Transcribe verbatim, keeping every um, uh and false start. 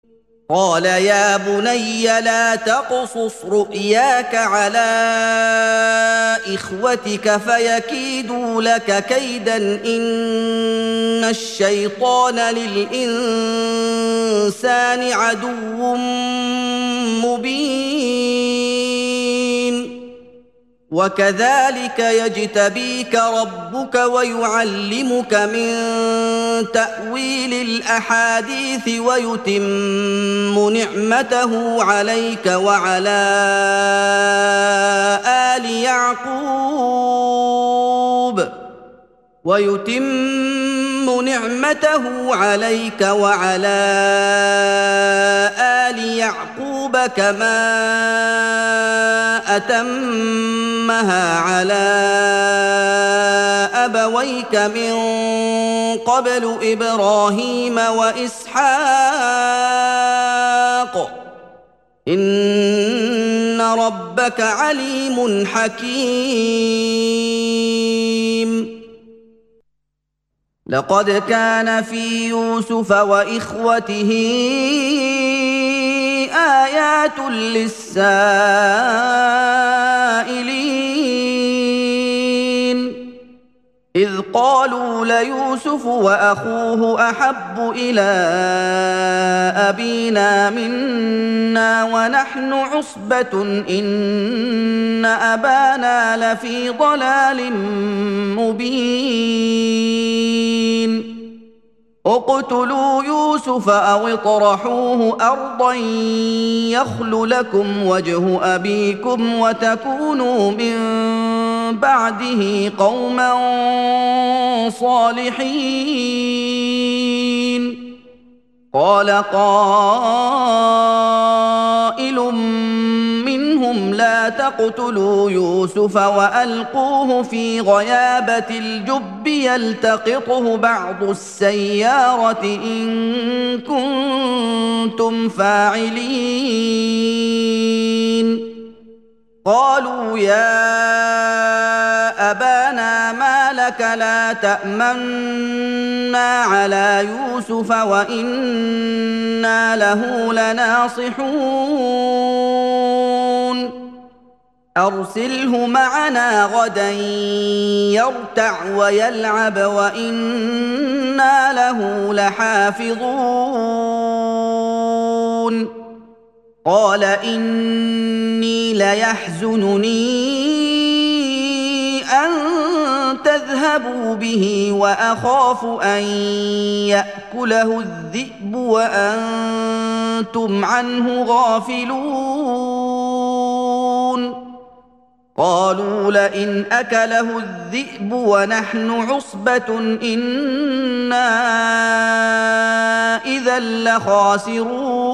قال يا بني لا تقصص رؤياك على إخوتك فيكيدوا لك كيدا إن الشيطان للإنسان عدو مبين وكذلك يجتبيك ربك ويعلمك من تأويل الأحاديث ويتم نعمته عليك وعلى آل يعقوب ويتم نعمته عليك وعلى آل يعقوب كما أتمها على أبويك من قبل إبراهيم وإسحاق إن ربك عليم حكيم لقد كان في يوسف وإخوته آيات للسائلين إذ قالوا ليوسف وأخوه أحب إلى أبينا منا ونحن عصبة إن أبانا لفي ضلال مبين اقتلوا يوسف أو اطرحوه أرضا يخل لكم وجه أبيكم وتكونوا من بعده قوما صالحين قال قائل منهم لا تقتلوا يوسف وألقوه في غيابة الجب يلتقطه بعض السيارة إن كنتم فاعلين قالوا يا أبانا ما لك لا تأمنا على يوسف وإنا له لناصحون أرسله معنا غدا يرتع ويلعب وإنا له لحافظون قال إني ليحزنني أن تذهبوا به وأخاف أن يأكله الذئب وأنتم عنه غافلون قالوا لئن أكله الذئب ونحن عصبة إنا إذا لخاسرون